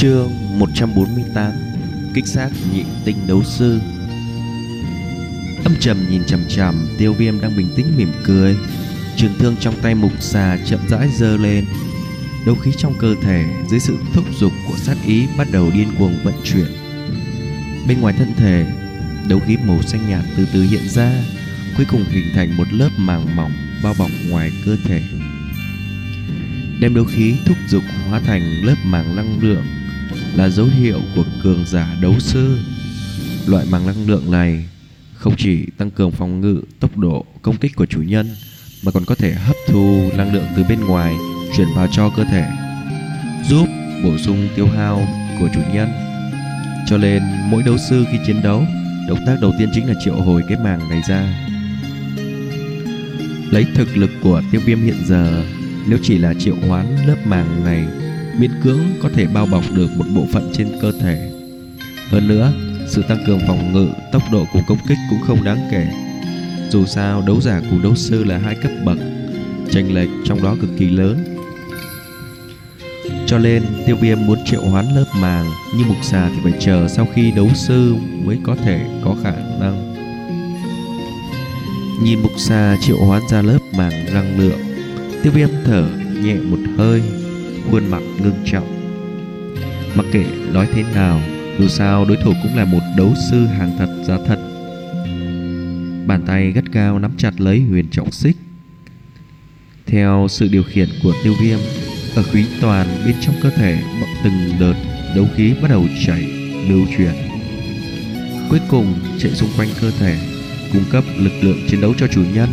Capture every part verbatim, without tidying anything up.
Chương một trăm bốn mươi tám. Kích sát nhị tinh đấu sư. Âm trầm nhìn chằm chằm Tiêu Viêm đang bình tĩnh mỉm cười. Trường thương trong tay mục xà chậm rãi giơ lên. Đấu khí trong cơ thể dưới sự thúc giục của sát ý bắt đầu điên cuồng vận chuyển. Bên ngoài thân thể, đấu khí màu xanh nhạt từ từ hiện ra, cuối cùng hình thành một lớp màng mỏng bao bọc ngoài cơ thể, đem đấu khí thúc giục hóa thành lớp màng năng lượng, là dấu hiệu của cường giả đấu sư. Loại màng năng lượng này không chỉ tăng cường phòng ngự, tốc độ công kích của chủ nhân, mà còn có thể hấp thu năng lượng từ bên ngoài chuyển vào cho cơ thể, giúp bổ sung tiêu hao của chủ nhân. Cho nên mỗi đấu sư khi chiến đấu, động tác đầu tiên chính là triệu hồi cái màng này ra. Lấy thực lực của Tiêu Viêm hiện giờ, nếu chỉ là triệu hoán lớp màng này, miễn cưỡng có thể bao bọc được một bộ phận trên cơ thể. Hơn nữa, sự tăng cường phòng ngự, tốc độ cùng công kích cũng không đáng kể. Dù sao đấu giả cùng đấu sư là hai cấp bậc, chênh lệch trong đó cực kỳ lớn. Cho nên Tiêu Viêm muốn triệu hoán lớp màng như mục xà thì phải chờ sau khi đấu sư mới có thể có khả năng. Nhìn mục xà triệu hoán ra lớp màng năng lượng, Tiêu Viêm thở nhẹ một hơi, khuôn mặt ngưng trọng. Mặc kệ nói thế nào, dù sao đối thủ cũng là một đấu sư hàng thật giá thật. Bàn tay gắt gao nắm chặt lấy huyền trọng xích. Theo sự điều khiển của Tiêu Viêm, ở khí toàn bên trong cơ thể, từng đợt đấu khí bắt đầu chảy lưu chuyển, cuối cùng chạy xung quanh cơ thể, cung cấp lực lượng chiến đấu cho chủ nhân.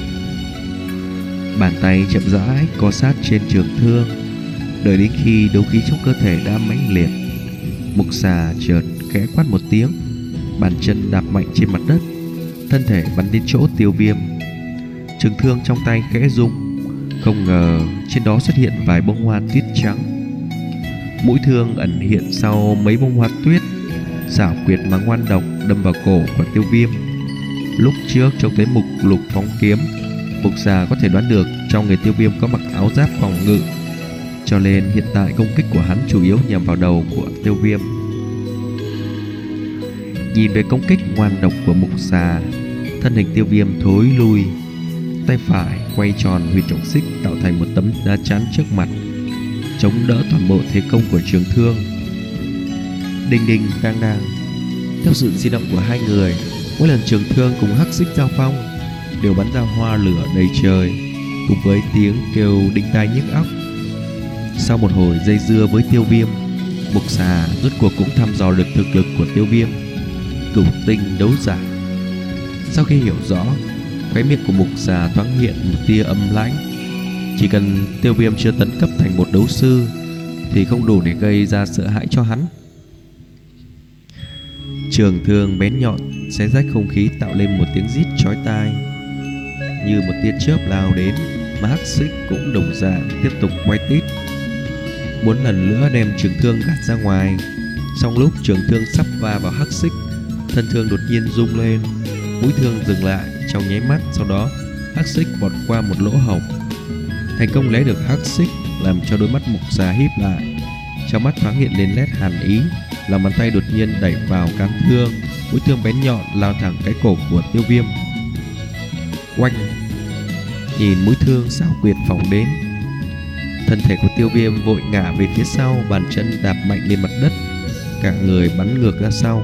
Bàn tay chậm rãi co sát trên trường thương, đợi đến khi đấu khí trong cơ thể đã mãnh liệt, mục xà chợt khẽ quát một tiếng, bàn chân đạp mạnh trên mặt đất, thân thể bắn đến chỗ Tiêu Viêm. Trường thương trong tay khẽ rung, không ngờ trên đó xuất hiện vài bông hoa tuyết trắng. Mũi thương ẩn hiện sau mấy bông hoa tuyết, xảo quyệt mà ngoan độc đâm vào cổ của Tiêu Viêm. Lúc trước trông thấy mục lục phóng kiếm, mục xà có thể đoán được trong người Tiêu Viêm có mặc áo giáp phòng ngự, cho nên hiện tại công kích của hắn chủ yếu nhằm vào đầu của Tiêu Viêm. Nhìn về công kích ngoan độc của mục xà, thân hình Tiêu Viêm thối lui, tay phải quay tròn huyền trọng xích tạo thành một tấm đá chắn trước mặt, chống đỡ toàn bộ thế công của trường thương. Đinh đinh đang đang, theo sự di động của hai người, mỗi lần trường thương cùng hắc xích giao phong đều bắn ra hoa lửa đầy trời, cùng với tiếng kêu đinh tai nhức óc. Sau một hồi dây dưa với Tiêu Viêm, mục xà rốt cuộc cũng thăm dò được thực lực của Tiêu Viêm, cửu tinh đấu giả. Sau khi hiểu rõ, khóe miệng của mục xà thoáng hiện một tia âm lãnh. Chỉ cần Tiêu Viêm chưa tấn cấp thành một đấu sư thì không đủ để gây ra sợ hãi cho hắn. Trường thương bén nhọn xé rách không khí, tạo lên một tiếng rít chói tai. Như một tia chớp lao đến, mà hắc xích cũng đồng dạng tiếp tục quay tít, muốn lần nữa đem trường thương gạt ra ngoài. Song lúc trường thương sắp va vào hắc xích, thân thương đột nhiên rung lên, mũi thương dừng lại trong nháy mắt. Sau đó hắc xích vọt qua một lỗ hổng, thành công lấy được hắc xích, làm cho đôi mắt mục xà híp lại, trong mắt thoáng hiện lên nét hàn ý. Lòng bàn tay đột nhiên đẩy vào cán thương, mũi thương bén nhọn lao thẳng cái cổ của Tiêu Viêm. Oanh! Nhìn mũi thương xảo quyệt phóng đến, thân thể của Tiêu Viêm vội ngả về phía sau, bàn chân đạp mạnh lên mặt đất, cả người bắn ngược ra sau.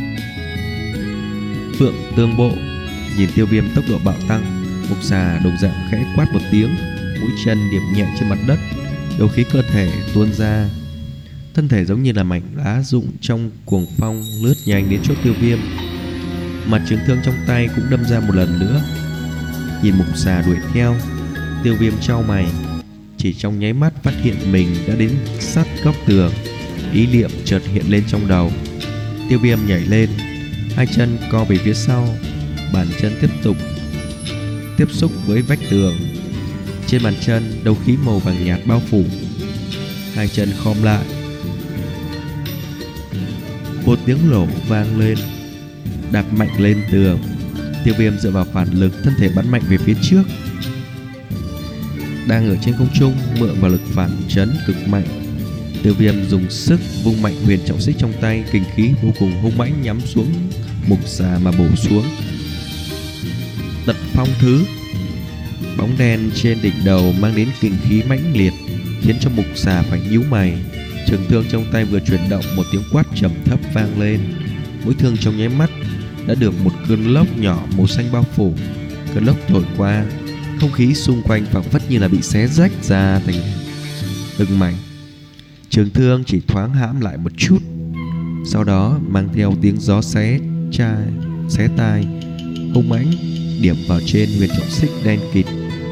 Phượng tương bộ. Nhìn Tiêu Viêm tốc độ bạo tăng, mục xà đồng dạng khẽ quát một tiếng, mũi chân điểm nhẹ trên mặt đất, đấu khí cơ thể tuôn ra, thân thể giống như là mảnh lá rụng trong cuồng phong lướt nhanh đến chỗ Tiêu Viêm. Mặt trường thương trong tay cũng đâm ra một lần nữa. Nhìn mục xà đuổi theo, Tiêu Viêm chau mày, chỉ trong nháy mắt phát hiện mình đã đến sát góc tường. Ý niệm chợt hiện lên trong đầu. Tiêu Viêm nhảy lên, hai chân co về phía sau, bàn chân tiếp tục tiếp xúc với vách tường. Trên bàn chân đấu khí màu vàng nhạt bao phủ, hai chân khom lại. Một tiếng nổ vang lên, đạp mạnh lên tường. Tiêu Viêm dựa vào phản lực, thân thể bắn mạnh về phía trước. Đang ở trên không trung, mượn vào lực phản chấn cực mạnh, Tiêu Viêm dùng sức vung mạnh huyền trọng xích trong tay, kình khí vô cùng hung mãnh nhắm xuống mục xà mà bổ xuống. Tật phong thứ. Bóng đen trên đỉnh đầu mang đến kình khí mãnh liệt, khiến cho mục xà phải nhíu mày. Trường thương trong tay vừa chuyển động, một tiếng quát trầm thấp vang lên. Mũi thương trong nháy mắt đã được một cơn lốc nhỏ màu xanh bao phủ. Cơn lốc thổi qua, không khí xung quanh phảng phất như là bị xé rách ra thành từng mảnh. Trường thương chỉ thoáng hãm lại một chút, sau đó mang theo tiếng gió xé chai, xé tai, hung mãnh điểm vào trên huyền trọng xích đen kịt.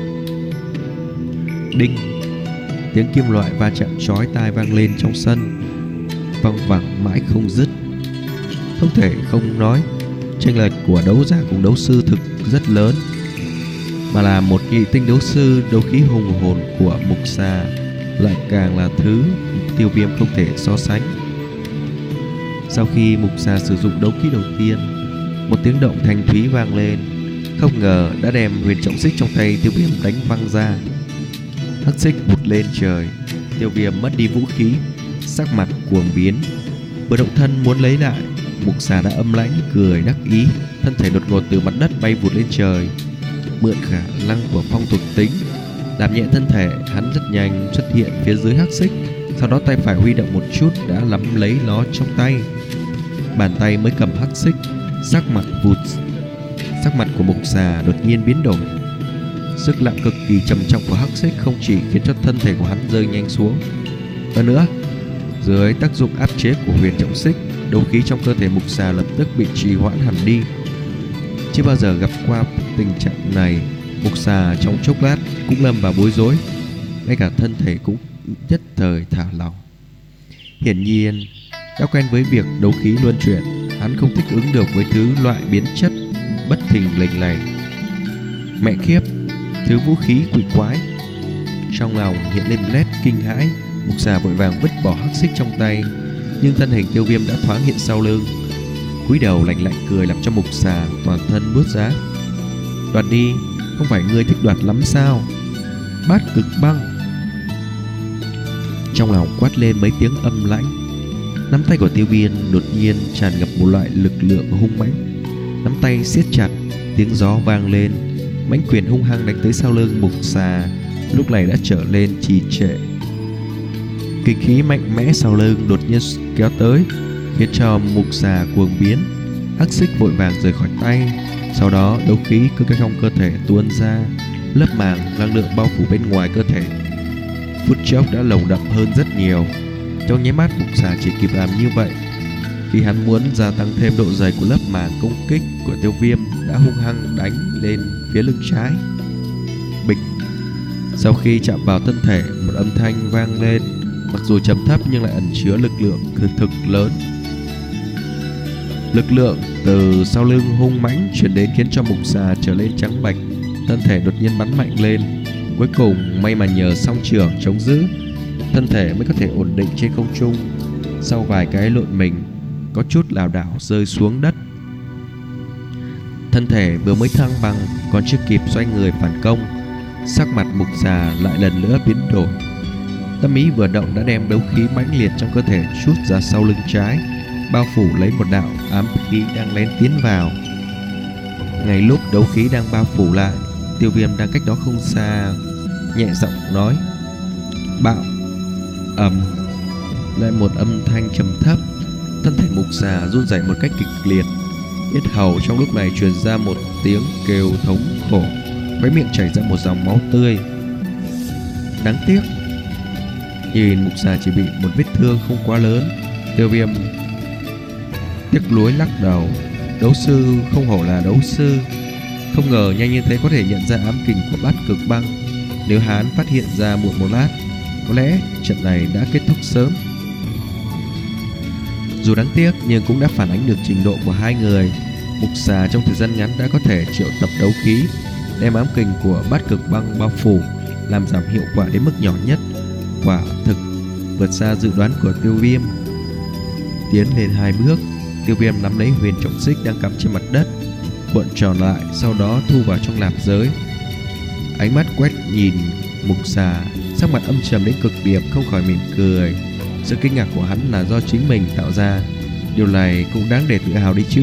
Đinh! Tiếng kim loại va chạm chói tai vang lên trong sân, văng vẳng mãi không dứt. Không thể không nói, chênh lệch của đấu giả cùng đấu sư thực rất lớn, mà là một nhị tinh đấu sư, đấu khí hùng hồn của mục xà lại càng là thứ Tiêu Viêm không thể so sánh. Sau khi mục xà sử dụng đấu khí đầu tiên, một tiếng động thanh thúy vang lên, không ngờ đã đem huyền trọng xích trong tay Tiêu Viêm đánh văng ra. Hắc xích vụt lên trời, Tiêu Viêm mất đi vũ khí, sắc mặt cuồng biến, vừa động thân muốn lấy lại, mục xà đã âm lãnh cười đắc ý, thân thể đột ngột từ mặt đất bay vụt lên trời. Mượn khả năng của phong thuộc tính, đạp nhẹ thân thể, hắn rất nhanh xuất hiện phía dưới hắc xích, sau đó tay phải huy động một chút đã nắm lấy nó trong tay. Bàn tay mới cầm hắc xích, sắc mặt vụt sắc mặt của mục xà đột nhiên biến đổi. Sức nặng cực kỳ trầm trọng của hắc xích không chỉ khiến cho thân thể của hắn rơi nhanh xuống, hơn nữa dưới tác dụng áp chế của huyền trọng xích, đấu khí trong cơ thể mục xà lập tức bị trì hoãn hẳn đi. Chưa bao giờ gặp qua tình trạng này, mục xà trong chốc lát cũng lâm vào bối rối, ngay cả thân thể cũng nhất thời thả lỏng. Hiển nhiên đã quen với việc đấu khí luân chuyển, hắn không thích ứng được với thứ loại biến chất bất thình lình này. Mẹ kiếp, thứ vũ khí quỷ quái! Trong lòng hiện lên nét kinh hãi, mục xà vội vàng vứt bỏ hắc xích trong tay, nhưng thân hình Tiêu Viêm đã thoáng hiện sau lưng, cúi đầu lạnh lạnh cười làm cho mục xà toàn thân buốt giá. Đoạt đi, không phải ngươi thích đoạt lắm sao? Bát cực băng! Trong lòng quát lên mấy tiếng âm lãnh, nắm tay của Tiêu Viêm đột nhiên tràn ngập một loại lực lượng hung mãnh. Nắm tay siết chặt, tiếng gió vang lên, mãnh quyền hung hăng đánh tới sau lưng mục xà lúc này đã trở lên trì trệ. Kinh khí mạnh mẽ sau lưng đột nhiên kéo tới, khiến cho mục xà cuồng biến. Hắc xích vội vàng rời khỏi tay, sau đó đấu khí cứ cái trong cơ thể tuôn ra, lớp màng năng lượng bao phủ bên ngoài cơ thể phút chốc đã lồng đậm hơn rất nhiều. Trong nháy mắt, mục xà chỉ kịp làm như vậy. Khi hắn muốn gia tăng thêm độ dày của lớp màng công kích của Tiêu Viêm, đã hung hăng đánh lên phía lưng trái. Bịch! Sau khi chạm vào thân thể, một âm thanh vang lên, mặc dù trầm thấp nhưng lại ẩn chứa lực lượng thực thực lớn. Lực lượng từ sau lưng hung mãnh truyền đến khiến cho mục xà trở lên trắng bạch, thân thể đột nhiên bắn mạnh lên. Cuối cùng may mà nhờ song trưởng chống giữ, thân thể mới có thể ổn định trên không trung. Sau vài cái lộn mình, có chút lảo đảo rơi xuống đất. Thân thể vừa mới thăng bằng, còn chưa kịp xoay người phản công, sắc mặt mục xà lại lần nữa biến đổi. Tâm ý vừa động đã đem đấu khí mãnh liệt trong cơ thể trút ra sau lưng trái, bao phủ lấy một đạo ám khí đang lén tiến vào. Ngay lúc đấu khí đang bao phủ lại, Tiêu Viêm đang cách đó không xa nhẹ giọng nói: "Bạo!" Ầm! Lại một âm thanh trầm thấp, thân thể mục xà run rẩy một cách kịch liệt, yết hầu trong lúc này truyền ra một tiếng kêu thống khổ, khóe miệng chảy ra một dòng máu tươi. Đáng tiếc, nhìn mục xà chỉ bị một vết thương không quá lớn, Tiêu Viêm tiếc nuối lắc đầu. Đấu sư không hổ là đấu sư, không ngờ nhanh như thế có thể nhận ra ám kình của bát cực băng. Nếu hắn phát hiện ra muộn một lát, có lẽ trận này đã kết thúc sớm. Dù đáng tiếc nhưng cũng đã phản ánh được trình độ của hai người. Mục xà trong thời gian ngắn đã có thể triệu tập đấu khí, đem ám kình của bát cực băng bao phủ, làm giảm hiệu quả đến mức nhỏ nhất. Quả thực vượt xa dự đoán của Tiêu Viêm. Tiến lên hai bước, Tiêu Viêm nắm lấy huyền trọng xích đang cắm trên mặt đất, cuộn tròn lại, sau đó thu vào trong nạp giới. Ánh mắt quét nhìn mục xà, sắc mặt âm trầm đến cực điểm, không khỏi mỉm cười. Sự kinh ngạc của hắn là do chính mình tạo ra. Điều này cũng đáng để tự hào đi chứ.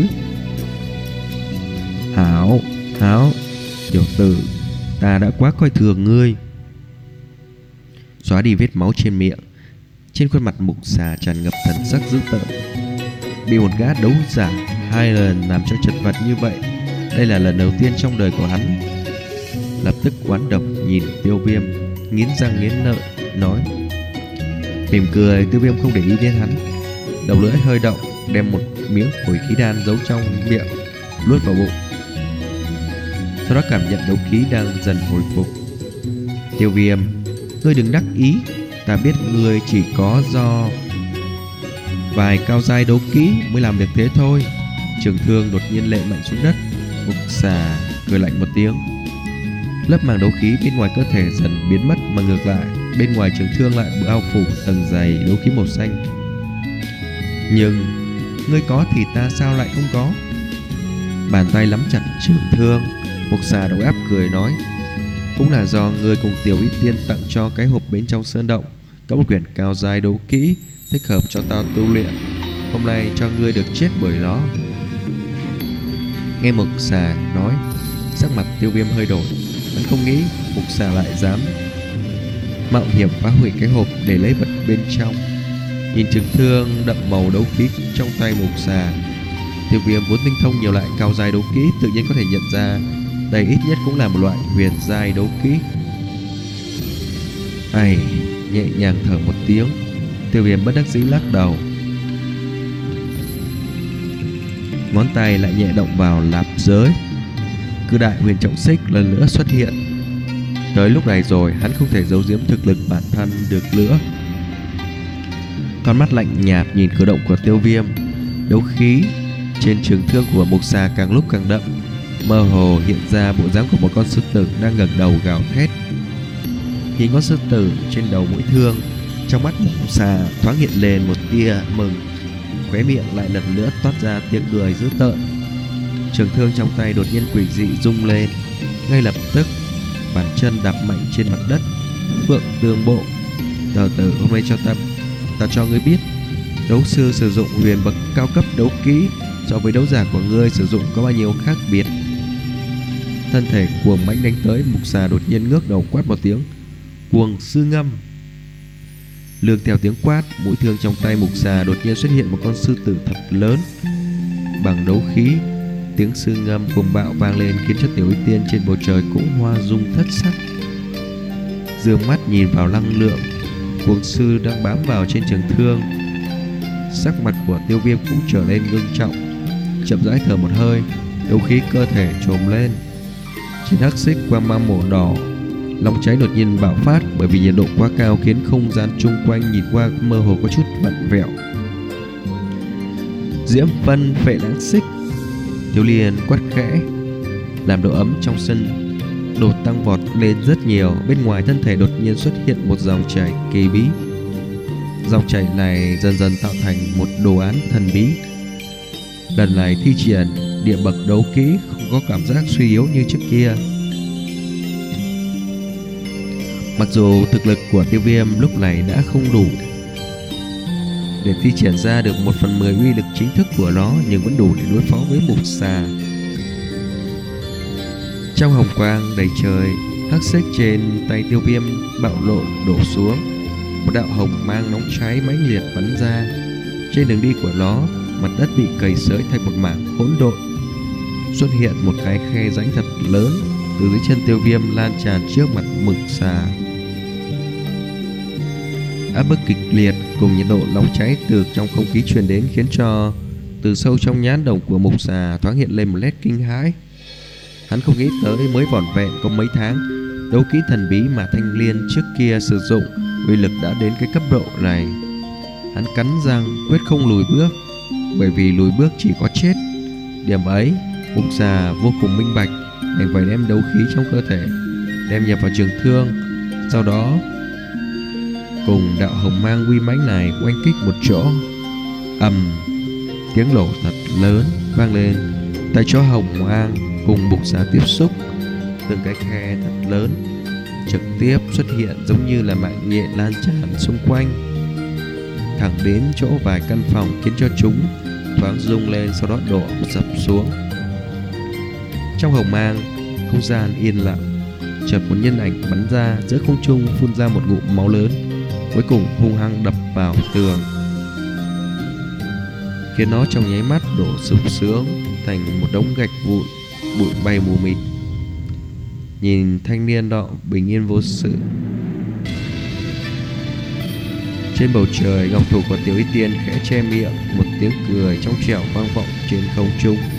Hảo, Hảo, tiểu tử, ta đã quá coi thường ngươi. Xóa đi vết máu trên miệng, trên khuôn mặt mục xà tràn ngập thần sắc dữ tợn. Bị một gã đấu giả hai lần làm cho chật vật như vậy, đây là lần đầu tiên trong đời của hắn. Lập tức oán độc nhìn Tiêu Viêm, nghiến răng nghiến lợi nói. Mỉm cười, Tiêu Viêm không để ý đến hắn, đầu lưỡi hơi động, đem một miếng hồi khí đan giấu trong miệng nuốt vào bụng. Sau đó cảm nhận đấu khí đang dần hồi phục. Tiêu Viêm, ngươi đừng đắc ý, ta biết ngươi chỉ có do vài cao giai đấu kỹ mới làm được thế thôi. Trường thương đột nhiên lệ mạnh xuống đất. Mục xà cười lạnh một tiếng. Lớp màng đấu khí bên ngoài cơ thể dần biến mất, mà ngược lại bên ngoài trường thương lại bao phủ tầng dày đấu khí màu xanh. Nhưng ngươi có thì ta sao lại không có? Bàn tay nắm chặt trường thương, Mục xà độc áp cười nói. Cũng là do ngươi cùng Tiểu Y Tiên tặng cho cái hộp bên trong sơn động có một quyển cao giai đấu kỹ thích hợp cho tao tu luyện. Hôm nay cho ngươi được chết bởi nó. Nghe Mục xà nói, sắc mặt Tiêu Viêm hơi đổi. Hắn không nghĩ Mục xà lại dám mạo hiểm phá hủy cái hộp để lấy vật bên trong. Nhìn trường thương đậm màu đấu khí trong tay Mục xà, Tiêu Viêm vốn tinh thông nhiều loại cao giai đấu kỹ, tự nhiên có thể nhận ra đây ít nhất cũng là một loại huyền giai đấu kỹ. Ai, nhẹ nhàng thở một tiếng, Tiêu Viêm bất đắc dĩ lắc đầu. Ngón tay lại nhẹ động vào lạp giới. Cự đại huyền trọng xích lần nữa xuất hiện. Tới lúc này rồi, hắn không thể giấu giếm thực lực bản thân được nữa. Con mắt lạnh nhạt nhìn cử động của Tiêu Viêm. Đấu khí trên trường thương của Mục xà càng lúc càng đậm, mơ hồ hiện ra bộ dáng của một con sư tử đang ngẩng đầu gào thét. Nhìn con sư tử trên đầu mũi thương, trong mắt Mục xà thoáng hiện lên một tia mừng, khóe miệng lại lần nữa toát ra tiếng cười dữ tợn. Trường thương trong tay đột nhiên quỷ dị rung lên, ngay lập tức bàn chân đạp mạnh trên mặt đất. Phượng Tương Bộ, tờ tử, hôm nay cho ta ta cho ngươi biết, đấu sư sử dụng huyền bậc cao cấp đấu kỹ so với đấu giả của ngươi sử dụng có bao nhiêu khác biệt. Thân thể cuồng mãnh đánh tới, Mục xà đột nhiên ngước đầu quát một tiếng, cuồng sư ngâm. Lương theo tiếng quát, mũi thương trong tay Mục xà đột nhiên xuất hiện một con sư tử thật lớn. Bằng đấu khí, tiếng sư ngâm cuồng bạo vang lên khiến cho Tiểu Y Tiên trên bầu trời cũng hoa dung thất sắc. Dương mắt nhìn vào năng lượng cuồng sư đang bám vào trên trường thương, sắc mặt của Tiêu Viêm cũng trở nên ngưng trọng, chậm rãi thở một hơi, đấu khí cơ thể trồm lên. Trên hắc xích quang mang màu đỏ, long cháy đột nhiên bạo phát bởi vì nhiệt độ quá cao khiến không gian chung quanh nhìn qua mơ hồ có chút vặn vẹo. Diễm phân phệ lãng xích, Thiếu Liên quát khẽ, làm độ ấm trong sân đột tăng vọt lên rất nhiều. Bên ngoài thân thể đột nhiên xuất hiện một dòng chảy kỳ bí. Dòng chảy này dần dần tạo thành một đồ án thần bí. Lần này thi triển địa bậc đấu kỹ không có cảm giác suy yếu như trước kia. Mặc dù thực lực của Tiêu Viêm lúc này đã không đủ để thi triển ra được một phần mười uy lực chính thức của nó, nhưng vẫn đủ để đối phó với Mục xà. Trong hồng quang đầy trời, hắc xích trên tay Tiêu Viêm bạo lộ đổ xuống. Một đạo hồng mang nóng cháy mãnh liệt bắn ra. Trên đường đi của nó, mặt đất bị cày xới thành một mảng hỗn độn. Xuất hiện một cái khe rãnh thật lớn từ dưới chân Tiêu Viêm lan tràn trước mặt Mục xà. Áp bức kịch liệt cùng nhiệt độ nóng cháy từ trong không khí truyền đến khiến cho từ sâu trong nhãn đồng của Mục xà thoáng hiện lên một nét kinh hãi. Hắn không nghĩ tới mới vỏn vẹn có mấy tháng, đấu kỹ thần bí mà Thanh Liên trước kia sử dụng uy lực đã đến cái cấp độ này. Hắn cắn răng quyết không lùi bước, bởi vì lùi bước chỉ có chết. Điểm ấy Mục xà vô cùng minh bạch, đành phải đem đấu khí trong cơ thể đem nhập vào trường thương, sau đó cùng đạo hồng mang uy mãnh này oanh kích một chỗ. Ầm, tiếng nổ thật lớn vang lên tại chỗ hồng mang cùng Mục xà tiếp xúc, từng cái khe thật lớn trực tiếp xuất hiện giống như là mạng nhện lan tràn xung quanh. thẳng đến chỗ vài căn phòng, khiến cho chúng thoáng rung lên, sau đó đổ sập xuống. Trong hồng mang, không gian yên lặng. Chợt một nhân ảnh bắn ra giữa không trung, phun ra một ngụm máu lớn, cuối cùng hung hăng đập vào tường, khiến nó trong nháy mắt đổ sụp xuống thành một đống gạch vụn, bụi bay mù mịt. Nhìn thanh niên đó bình yên vô sự. Trên bầu trời, ngọc thủ của Tiểu Y Tiên khẽ che miệng, một tiếng cười trong trẻo vang vọng trên không trung.